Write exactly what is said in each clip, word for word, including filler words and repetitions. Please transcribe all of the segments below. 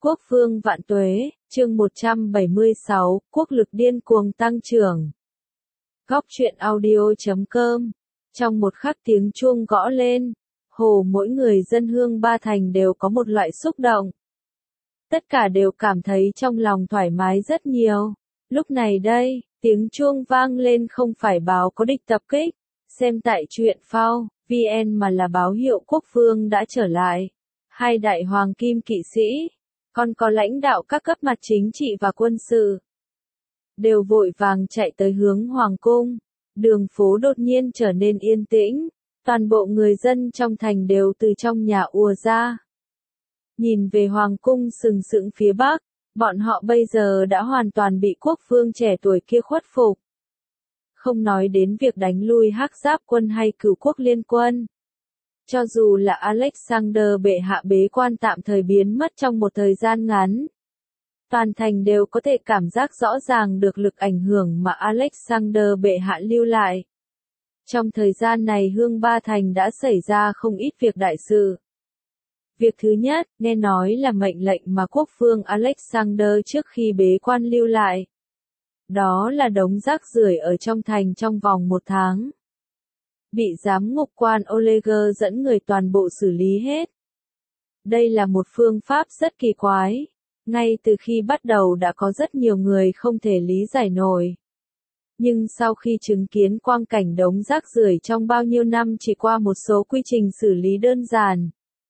Quốc vương vạn tuế, chương một trăm bảy mươi sáu, quốc lực điên cuồng tăng trưởng. Góc truyện audio chấm com. Trong một khắc tiếng chuông gõ lên, hồ mỗi người dân Hương Ba Thành đều có một loại xúc động. Tất cả đều cảm thấy trong lòng thoải mái rất nhiều. Lúc này đây, tiếng chuông vang lên không phải báo có địch tập kích, xem tại truyện phao, vn mà là báo hiệu quốc vương đã trở lại. Hai đại hoàng kim kỵ sĩ, còn có lãnh đạo các cấp mặt chính trị và quân sự, đều vội vàng chạy tới hướng hoàng cung. Đường phố đột nhiên trở nên yên tĩnh, toàn bộ người dân trong thành đều từ trong nhà ùa ra. Nhìn về hoàng cung sừng sững phía bắc, bọn họ bây giờ đã hoàn toàn bị quốc vương trẻ tuổi kia khuất phục. Không nói đến việc đánh lui Hắc Giáp quân hay Cửu Quốc liên quân. Cho dù là Alexander bệ hạ bế quan tạm thời biến mất trong một thời gian ngắn, toàn thành đều có thể cảm giác rõ ràng được lực ảnh hưởng mà Alexander bệ hạ lưu lại. Trong thời gian này Hương Ba Thành đã xảy ra không ít việc đại sự. Việc thứ nhất, nghe nói là mệnh lệnh mà quốc vương Alexander trước khi bế quan lưu lại. Đó là đống rác rưởi ở trong thành trong vòng một tháng. Bị giám ngục quan Oleger dẫn người toàn bộ xử lý hết. Đây là một phương pháp rất kỳ quái. Ngay từ khi bắt đầu đã có rất nhiều người không thể lý giải nổi. Nhưng sau khi chứng kiến quang cảnh đống rác rưởi trong bao nhiêu năm chỉ qua một số quy trình xử lý đơn giản,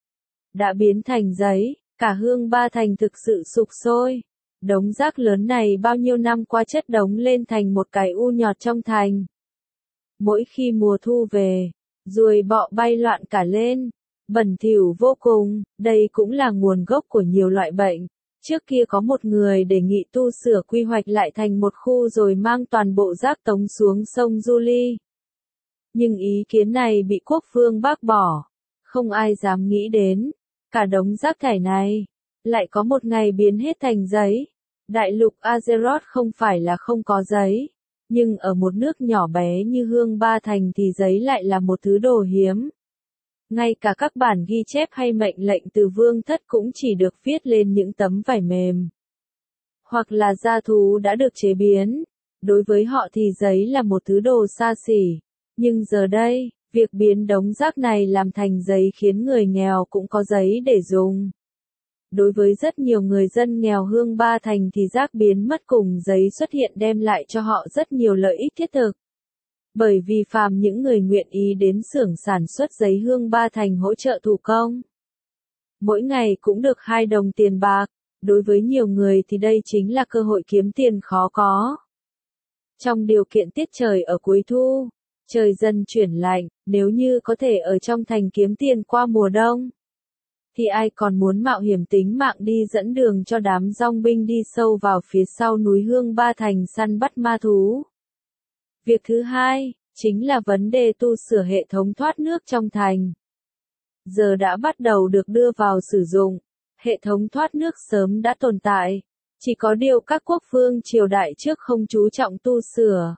đã biến thành giấy, cả Hương Ba Thành thực sự sục sôi. Đống rác lớn này bao nhiêu năm qua chất đống lên thành một cái u nhọt trong thành. Mỗi khi mùa thu về, ruồi bọ bay loạn cả lên, bẩn thỉu vô cùng, đây cũng là nguồn gốc của nhiều loại bệnh. Trước kia có một người đề nghị tu sửa quy hoạch lại thành một khu rồi mang toàn bộ rác tống xuống sông Julie. Nhưng ý kiến này bị quốc vương bác bỏ. Không ai dám nghĩ đến, cả đống rác thải này, lại có một ngày biến hết thành giấy. Đại lục Azeroth không phải là không có giấy, nhưng ở một nước nhỏ bé như Hương Ba Thành thì giấy lại là một thứ đồ hiếm. Ngay cả các bản ghi chép hay mệnh lệnh từ vương thất cũng chỉ được viết lên những tấm vải mềm. Hoặc là da thú đã được chế biến. Đối với họ thì giấy là một thứ đồ xa xỉ. Nhưng giờ đây, việc biến đống rác này làm thành giấy khiến người nghèo cũng có giấy để dùng. Đối với rất nhiều người dân nghèo Hương Ba Thành thì rác biến mất cùng giấy xuất hiện đem lại cho họ rất nhiều lợi ích thiết thực. Bởi vì phàm những người nguyện ý đến xưởng sản xuất giấy Hương Ba Thành hỗ trợ thủ công, mỗi ngày cũng được hai đồng tiền bạc, đối với nhiều người thì đây chính là cơ hội kiếm tiền khó có. Trong điều kiện tiết trời ở cuối thu, trời dần chuyển lạnh, nếu như có thể ở trong thành kiếm tiền qua mùa đông, thì ai còn muốn mạo hiểm tính mạng đi dẫn đường cho đám dong binh đi sâu vào phía sau núi Hương Ba Thành săn bắt ma thú. Việc thứ hai, chính là vấn đề tu sửa hệ thống thoát nước trong thành. Giờ đã bắt đầu được đưa vào sử dụng, hệ thống thoát nước sớm đã tồn tại, chỉ có điều các quốc vương triều đại trước không chú trọng tu sửa.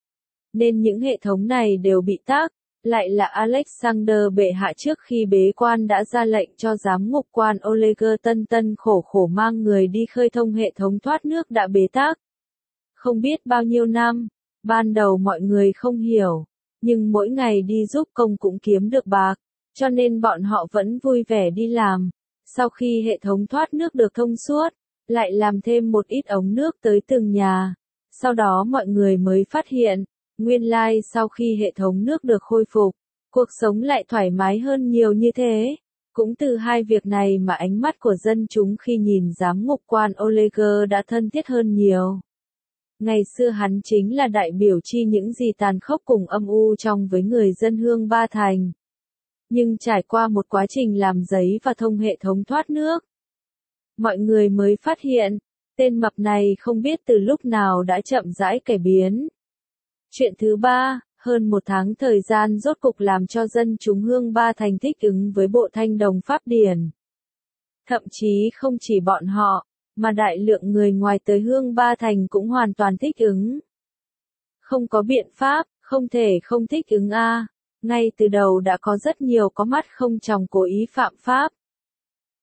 Nên những hệ thống này đều bị tắc, lại là Alexander bệ hạ trước khi bế quan đã ra lệnh cho giám ngục quan Oleger tân tân khổ khổ mang người đi khơi thông hệ thống thoát nước đã bế tắc. Không biết bao nhiêu năm. Ban đầu mọi người không hiểu, nhưng mỗi ngày đi giúp công cũng kiếm được bạc, cho nên bọn họ vẫn vui vẻ đi làm. Sau khi hệ thống thoát nước được thông suốt, lại làm thêm một ít ống nước tới từng nhà. Sau đó mọi người mới phát hiện, nguyên lai sau khi hệ thống nước được khôi phục, cuộc sống lại thoải mái hơn nhiều như thế. Cũng từ hai việc này mà ánh mắt của dân chúng khi nhìn giám ngục quan Oleger đã thân thiết hơn nhiều. Ngày xưa hắn chính là đại biểu chi những gì tàn khốc cùng âm u trong với người dân Hương Ba Thành. Nhưng trải qua một quá trình làm giấy và thông hệ thống thoát nước, mọi người mới phát hiện, tên mập này không biết từ lúc nào đã chậm rãi cải biến. Chuyện thứ ba, hơn một tháng thời gian rốt cục làm cho dân chúng Hương Ba Thành thích ứng với bộ thanh đồng pháp điển. Thậm chí không chỉ bọn họ, mà đại lượng người ngoài tới Hương Ba Thành cũng hoàn toàn thích ứng. Không có biện pháp, không thể không thích ứng a. Ngay từ đầu đã có rất nhiều có mắt không tròng cố ý phạm pháp.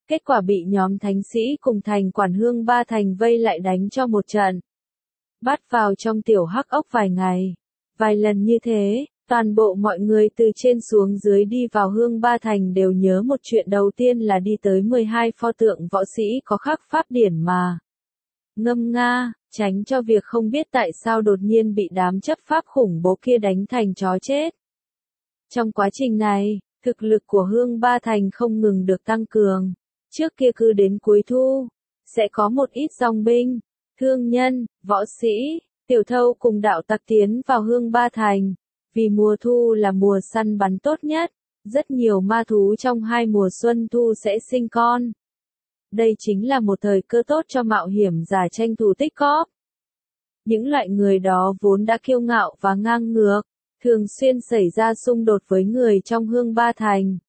Kết quả bị nhóm thánh sĩ cùng thành quản Hương Ba Thành vây lại đánh cho một trận. Bắt vào trong tiểu hắc ốc vài ngày. Vài lần như thế, toàn bộ mọi người từ trên xuống dưới đi vào Hương Ba Thành đều nhớ một chuyện đầu tiên là đi tới mười hai pho tượng võ sĩ có khắc pháp điển mà ngâm nga, tránh cho việc không biết tại sao đột nhiên bị đám chấp pháp khủng bố kia đánh thành chó chết. Trong quá trình này, thực lực của Hương Ba Thành không ngừng được tăng cường. Trước kia cứ đến cuối thu, sẽ có một ít dòng binh, thương nhân, võ sĩ, tiểu thâu cùng đạo tặc tiến vào Hương Ba Thành. Vì mùa thu là mùa săn bắn tốt nhất, rất nhiều ma thú trong hai mùa xuân thu sẽ sinh con. Đây chính là một thời cơ tốt cho mạo hiểm giả tranh thủ tích cóp. Những loại người đó vốn đã kiêu ngạo và ngang ngược, thường xuyên xảy ra xung đột với người trong Hương Ba Thành.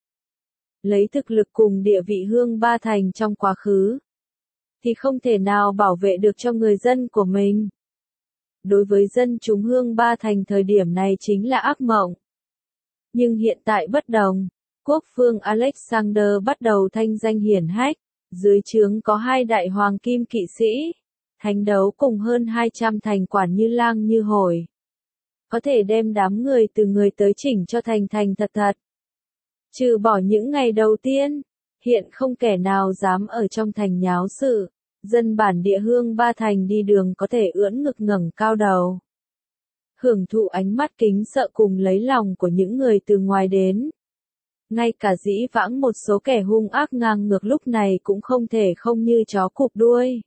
Lấy thực lực cùng địa vị Hương Ba Thành trong quá khứ, thì không thể nào bảo vệ được cho người dân của mình. Đối với dân chúng Hương Ba Thành thời điểm này chính là ác mộng. Nhưng hiện tại bất đồng, quốc vương Alexander bắt đầu thanh danh hiển hách, dưới trướng có hai đại hoàng kim kỵ sĩ, thánh đấu cùng hơn hai trăm thành quản như lang như hổ. Có thể đem đám người từ người tới chỉnh cho thành thành thật thật. Trừ bỏ những ngày đầu tiên, hiện không kẻ nào dám ở trong thành nháo sự. Dân bản địa Hương Ba Thành đi đường có thể ưỡn ngực ngẩng cao đầu, hưởng thụ ánh mắt kính sợ cùng lấy lòng của những người từ ngoài đến. Ngay cả dĩ vãng một số kẻ hung ác ngang ngược lúc này cũng không thể không như chó cụp đuôi.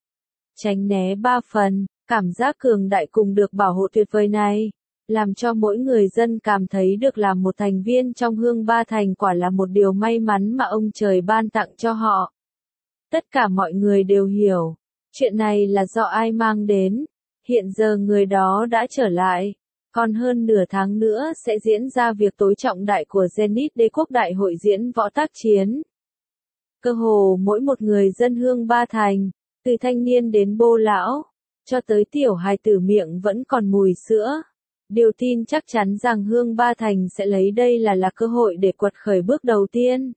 Tránh né ba phần, cảm giác cường đại cùng được bảo hộ tuyệt vời này, làm cho mỗi người dân cảm thấy được làm một thành viên trong Hương Ba Thành quả là một điều may mắn mà ông trời ban tặng cho họ. Tất cả mọi người đều hiểu, chuyện này là do ai mang đến, hiện giờ người đó đã trở lại, còn hơn nửa tháng nữa sẽ diễn ra việc tối trọng đại của Zenith Đế quốc Đại hội diễn võ tác chiến. Cơ hồ mỗi một người dân Hương Ba Thành, từ thanh niên đến bô lão, cho tới tiểu hài tử miệng vẫn còn mùi sữa, đều tin chắc chắn rằng Hương Ba Thành sẽ lấy đây là là cơ hội để quật khởi bước đầu tiên.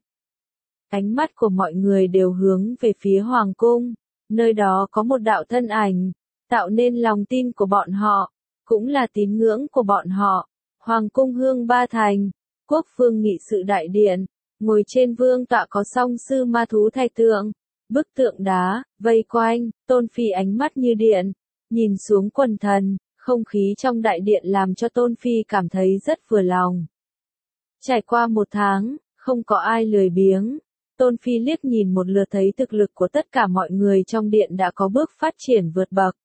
Ánh mắt của mọi người đều hướng về phía Hoàng cung, nơi đó có một đạo thân ảnh, tạo nên lòng tin của bọn họ, cũng là tín ngưỡng của bọn họ. Hoàng cung Hương Ba Thành, quốc vương nghị sự đại điện, ngồi trên vương tọa có song sư ma thú thạch tượng, bức tượng đá, vây quanh, Tôn Phi ánh mắt như điện, nhìn xuống quần thần, không khí trong đại điện làm cho Tôn Phi cảm thấy rất vừa lòng. Trải qua một tháng, không có ai lười biếng. Tôn Phi liếc nhìn một lượt thấy thực lực của tất cả mọi người trong điện đã có bước phát triển vượt bậc.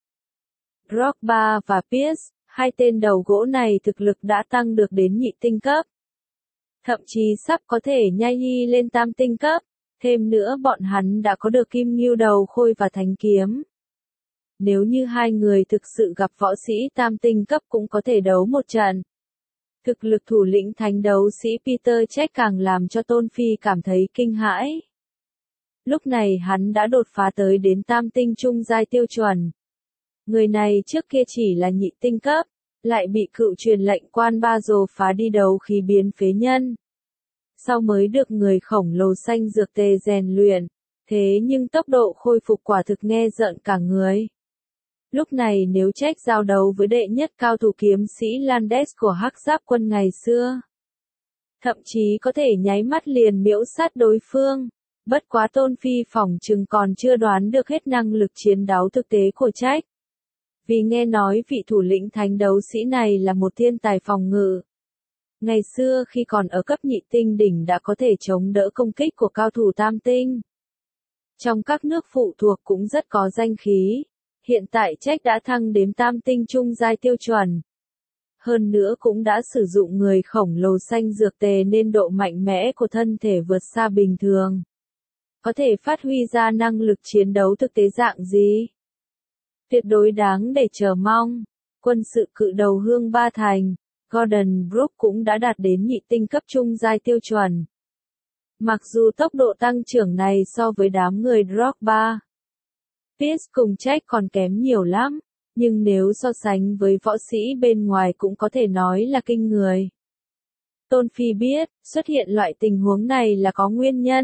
Drogba và Pierce, hai tên đầu gỗ này thực lực đã tăng được đến nhị tinh cấp. Thậm chí sắp có thể nhai nhi lên tam tinh cấp, thêm nữa bọn hắn đã có được kim ngưu đầu khôi và thánh kiếm. Nếu như hai người thực sự gặp võ sĩ tam tinh cấp cũng có thể đấu một trận. Thực lực thủ lĩnh thánh đấu sĩ Peter Check càng làm cho Tôn Phi cảm thấy kinh hãi. Lúc này hắn đã đột phá tới đến tam tinh trung giai tiêu chuẩn. Người này trước kia chỉ là nhị tinh cấp, lại bị cựu truyền lệnh quan ba rồ phá đi đấu khí biến phế nhân. Sau mới được người khổng lồ xanh dược tê rèn luyện, thế nhưng tốc độ khôi phục quả thực nghe rợn cả người. Lúc này nếu Trách giao đấu với đệ nhất cao thủ kiếm sĩ Landes của Hắc Giáp quân ngày xưa, thậm chí có thể nháy mắt liền miễu sát đối phương. Bất quá Tôn Phi phỏng chừng còn chưa đoán được hết năng lực chiến đấu thực tế của Trách. Vì nghe nói vị thủ lĩnh thánh đấu sĩ này là một thiên tài phòng ngự. Ngày xưa khi còn ở cấp nhị tinh đỉnh đã có thể chống đỡ công kích của cao thủ tam tinh. Trong các nước phụ thuộc cũng rất có danh khí. Hiện tại Trách đã thăng đến tam tinh trung giai tiêu chuẩn. Hơn nữa cũng đã sử dụng người khổng lồ xanh dược tề nên độ mạnh mẽ của thân thể vượt xa bình thường. Có thể phát huy ra năng lực chiến đấu thực tế dạng gì? Tuyệt đối đáng để chờ mong. Quân sự cự đầu Hương Ba Thành, Gordon Brook cũng đã đạt đến nhị tinh cấp trung giai tiêu chuẩn. Mặc dù tốc độ tăng trưởng này so với đám người Drogba, Pierce cùng Trách còn kém nhiều lắm, nhưng nếu so sánh với võ sĩ bên ngoài cũng có thể nói là kinh người. Tôn Phi biết, xuất hiện loại tình huống này là có nguyên nhân,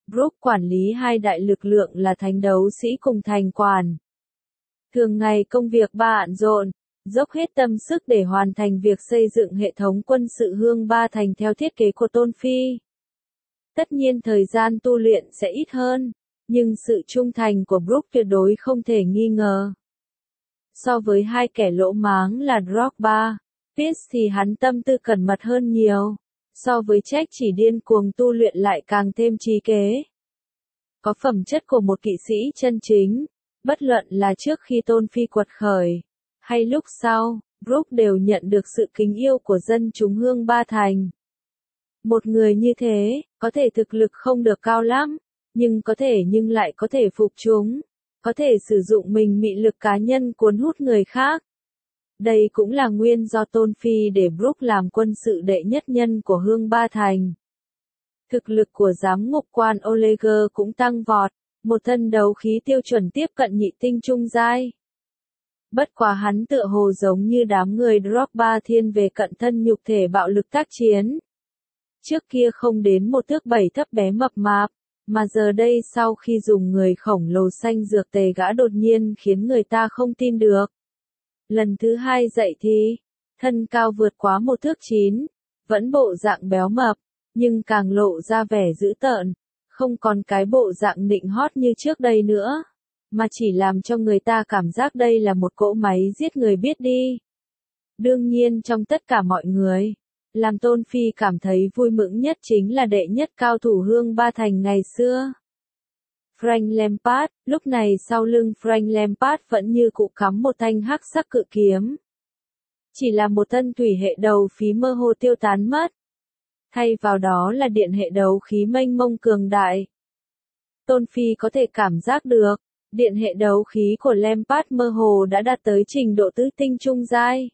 Brooke quản lý hai đại lực lượng là thánh đấu sĩ cùng thành quản. Thường ngày công việc bận rộn, dốc hết tâm sức để hoàn thành việc xây dựng hệ thống quân sự Hương Ba Thành theo thiết kế của Tôn Phi. Tất nhiên thời gian tu luyện sẽ ít hơn, nhưng sự trung thành của Brooke tuyệt đối không thể nghi ngờ. So với hai kẻ lỗ máng là Drogba, Pierce thì hắn tâm tư cẩn mật hơn nhiều, so với Jack chỉ điên cuồng tu luyện lại càng thêm trí kế. Có phẩm chất của một kỵ sĩ chân chính, bất luận là trước khi Tôn Phi quật khởi, hay lúc sau, Brooke đều nhận được sự kính yêu của dân chúng Hương Ba Thành. Một người như thế, có thể thực lực không được cao lắm, nhưng có thể nhưng lại có thể phục chúng, có thể sử dụng mình mị lực cá nhân cuốn hút người khác. Đây cũng là nguyên do Tôn Phi để Brooke làm quân sự đệ nhất nhân của Hương Ba Thành. Thực lực của giám ngục quan Oleger cũng tăng vọt, một thân đấu khí tiêu chuẩn tiếp cận nhị tinh trung giai. Bất quá hắn tựa hồ giống như đám người Drogba thiên về cận thân nhục thể bạo lực tác chiến. Trước kia không đến một thước bảy thấp bé mập mạp, mà giờ đây sau khi dùng người khổng lồ xanh dược tề gã đột nhiên khiến người ta không tin được. Lần thứ hai dậy thì, thân cao vượt quá một thước chín, vẫn bộ dạng béo mập, nhưng càng lộ ra vẻ dữ tợn, không còn cái bộ dạng nịnh hót như trước đây nữa, mà chỉ làm cho người ta cảm giác đây là một cỗ máy giết người biết đi. Đương nhiên trong tất cả mọi người, làm Tôn Phi cảm thấy vui mừng nhất chính là đệ nhất cao thủ Hương Ba Thành ngày xưa. Frank Lampard, lúc này sau lưng Frank Lampard vẫn như cụ cắm một thanh hắc sắc cự kiếm. Chỉ là một thân thủy hệ đầu khí mơ hồ tiêu tán mất. Thay vào đó là điện hệ đấu khí mênh mông cường đại. Tôn Phi có thể cảm giác được, điện hệ đấu khí của Lampard mơ hồ đã đạt tới trình độ tứ tinh trung giai.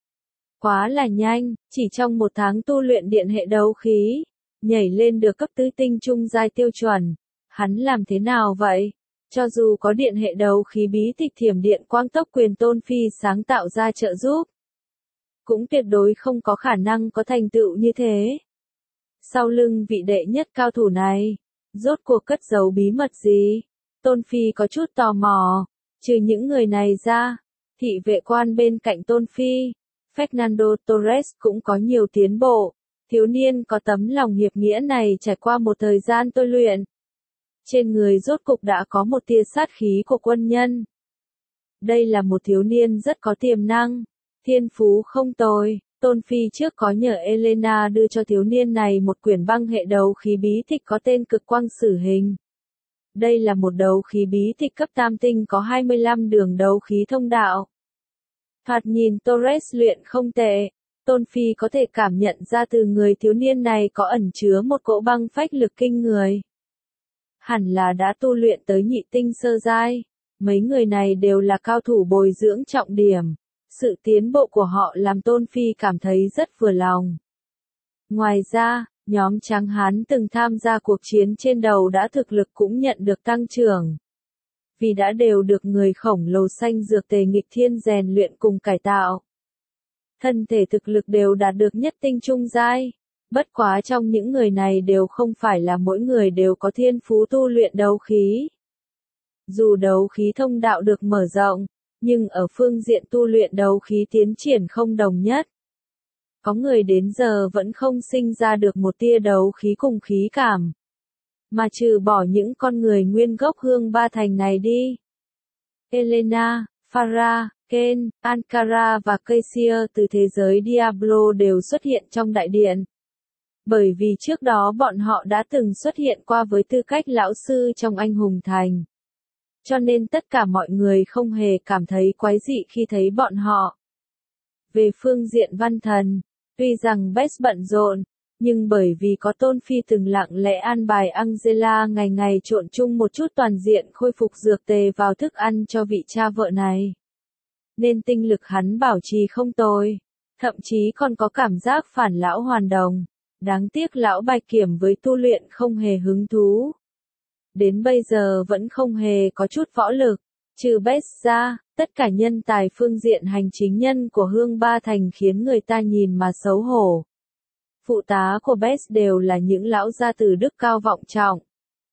Quá là nhanh, chỉ trong một tháng tu luyện điện hệ đấu khí, nhảy lên được cấp tứ tinh trung giai tiêu chuẩn. Hắn làm thế nào vậy? Cho dù có điện hệ đấu khí bí tịch thiểm điện quang tốc quyền Tôn Phi sáng tạo ra trợ giúp, cũng tuyệt đối không có khả năng có thành tựu như thế. Sau lưng vị đệ nhất cao thủ này, rốt cuộc cất giấu bí mật gì? Tôn Phi có chút tò mò. Trừ những người này ra, thị vệ quan bên cạnh Tôn Phi, Fernando Torres cũng có nhiều tiến bộ. Thiếu niên có tấm lòng hiệp nghĩa này trải qua một thời gian tôi luyện. Trên người rốt cục đã có một tia sát khí của quân nhân. Đây là một thiếu niên rất có tiềm năng, thiên phú không tồi. Tôn Phi trước có nhờ Elena đưa cho thiếu niên này một quyển băng hệ đấu khí bí tịch có tên Cực Quang Sử Hình. Đây là một đấu khí bí tịch cấp tam tinh có hai mươi lăm đường đấu khí thông đạo. Thoạt nhìn Torres luyện không tệ, Tôn Phi có thể cảm nhận ra từ người thiếu niên này có ẩn chứa một cỗ băng phách lực kinh người. Hẳn là đã tu luyện tới nhị tinh sơ giai, mấy người này đều là cao thủ bồi dưỡng trọng điểm. Sự tiến bộ của họ làm Tôn Phi cảm thấy rất vừa lòng. Ngoài ra, nhóm trắng hán từng tham gia cuộc chiến trên đầu đã thực lực cũng nhận được tăng trưởng. Vì đã đều được người khổng lồ xanh dược tề nghịch thiên rèn luyện cùng cải tạo. Thân thể thực lực đều đạt được nhất tinh trung giai. Bất quá trong những người này đều không phải là mỗi người đều có thiên phú tu luyện đấu khí. Dù đấu khí thông đạo được mở rộng, nhưng ở phương diện tu luyện đấu khí tiến triển không đồng nhất. Có người đến giờ vẫn không sinh ra được một tia đấu khí cùng khí cảm. Mà trừ bỏ những con người nguyên gốc Hương Ba Thành này đi. Elena, Farah, Ken, Ankara và Cassia từ thế giới Diablo đều xuất hiện trong đại điện. Bởi vì trước đó bọn họ đã từng xuất hiện qua với tư cách lão sư trong Anh Hùng Thành. Cho nên tất cả mọi người không hề cảm thấy quái dị khi thấy bọn họ. Về phương diện văn thần, tuy rằng Bess bận rộn, nhưng bởi vì có Tôn Phi từng lặng lẽ an bài Angela ngày ngày trộn chung một chút toàn diện khôi phục dược tề vào thức ăn cho vị cha vợ này. Nên tinh lực hắn bảo trì không tồi, thậm chí còn có cảm giác phản lão hoàn đồng. Đáng tiếc lão Bạch Kiểm với tu luyện không hề hứng thú. Đến bây giờ vẫn không hề có chút võ lực, trừ Bess ra, tất cả nhân tài phương diện hành chính nhân của Hương Ba Thành khiến người ta nhìn mà xấu hổ. Phụ tá của Bess đều là những lão gia từ đức cao vọng trọng.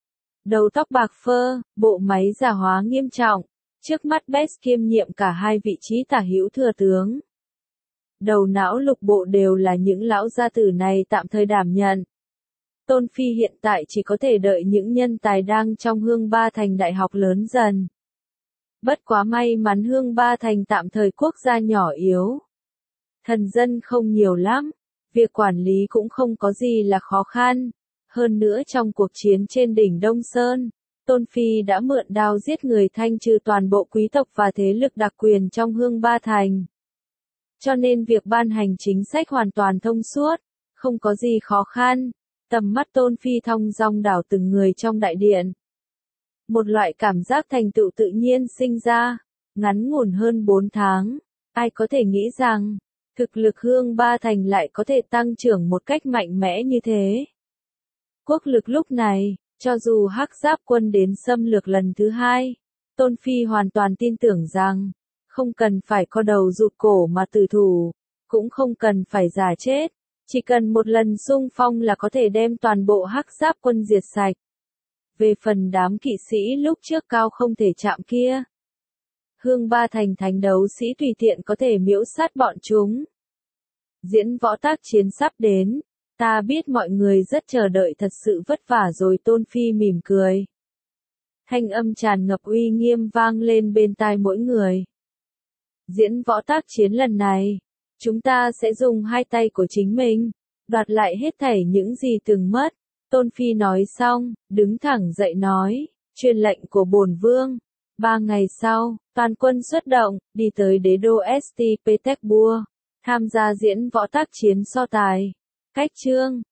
Đầu tóc bạc phơ, bộ máy già hóa nghiêm trọng. Trước mắt Best kiêm nhiệm cả hai vị trí tả hữu thừa tướng. Đầu não lục bộ đều là những lão gia tử này tạm thời đảm nhận. Tôn Phi hiện tại chỉ có thể đợi những nhân tài đang trong Hương Ba Thành đại học lớn dần. Bất quá may mắn Hương Ba Thành tạm thời quốc gia nhỏ yếu. Thần dân không nhiều lắm, việc quản lý cũng không có gì là khó khăn. Hơn nữa trong cuộc chiến trên đỉnh Đông Sơn, Tôn Phi đã mượn đao giết người thanh trừ toàn bộ quý tộc và thế lực đặc quyền trong Hương Ba Thành. Cho nên việc ban hành chính sách hoàn toàn thông suốt, không có gì khó khăn. Tầm mắt Tôn Phi thong dong đảo từng người trong đại điện. Một loại cảm giác thành tựu tự nhiên sinh ra, ngắn ngủn hơn bốn tháng. Ai có thể nghĩ rằng, thực lực Hương Ba Thành lại có thể tăng trưởng một cách mạnh mẽ như thế. Quốc lực lúc này, cho dù Hắc Giáp quân đến xâm lược lần thứ hai, Tôn Phi hoàn toàn tin tưởng rằng, không cần phải co đầu rụt cổ mà tử thủ, cũng không cần phải giả chết, chỉ cần một lần xung phong là có thể đem toàn bộ Hắc Giáp quân diệt sạch. Về phần đám kỵ sĩ lúc trước cao không thể chạm kia, Hương Ba Thành thánh đấu sĩ tùy tiện có thể miễu sát bọn chúng. Diễn võ tác chiến sắp đến, ta biết mọi người rất chờ đợi, thật sự vất vả rồi. Tôn Phi mỉm cười. Thanh âm tràn ngập uy nghiêm vang lên bên tai mỗi người. Diễn võ tác chiến lần này, chúng ta sẽ dùng hai tay của chính mình, đoạt lại hết thảy những gì từng mất. Tôn Phi nói xong, đứng thẳng dậy nói, truyền lệnh của bổn vương. Ba ngày sau, toàn quân xuất động, đi tới đế đô Saint Petersburg, tham gia diễn võ tác chiến so tài. Cách chương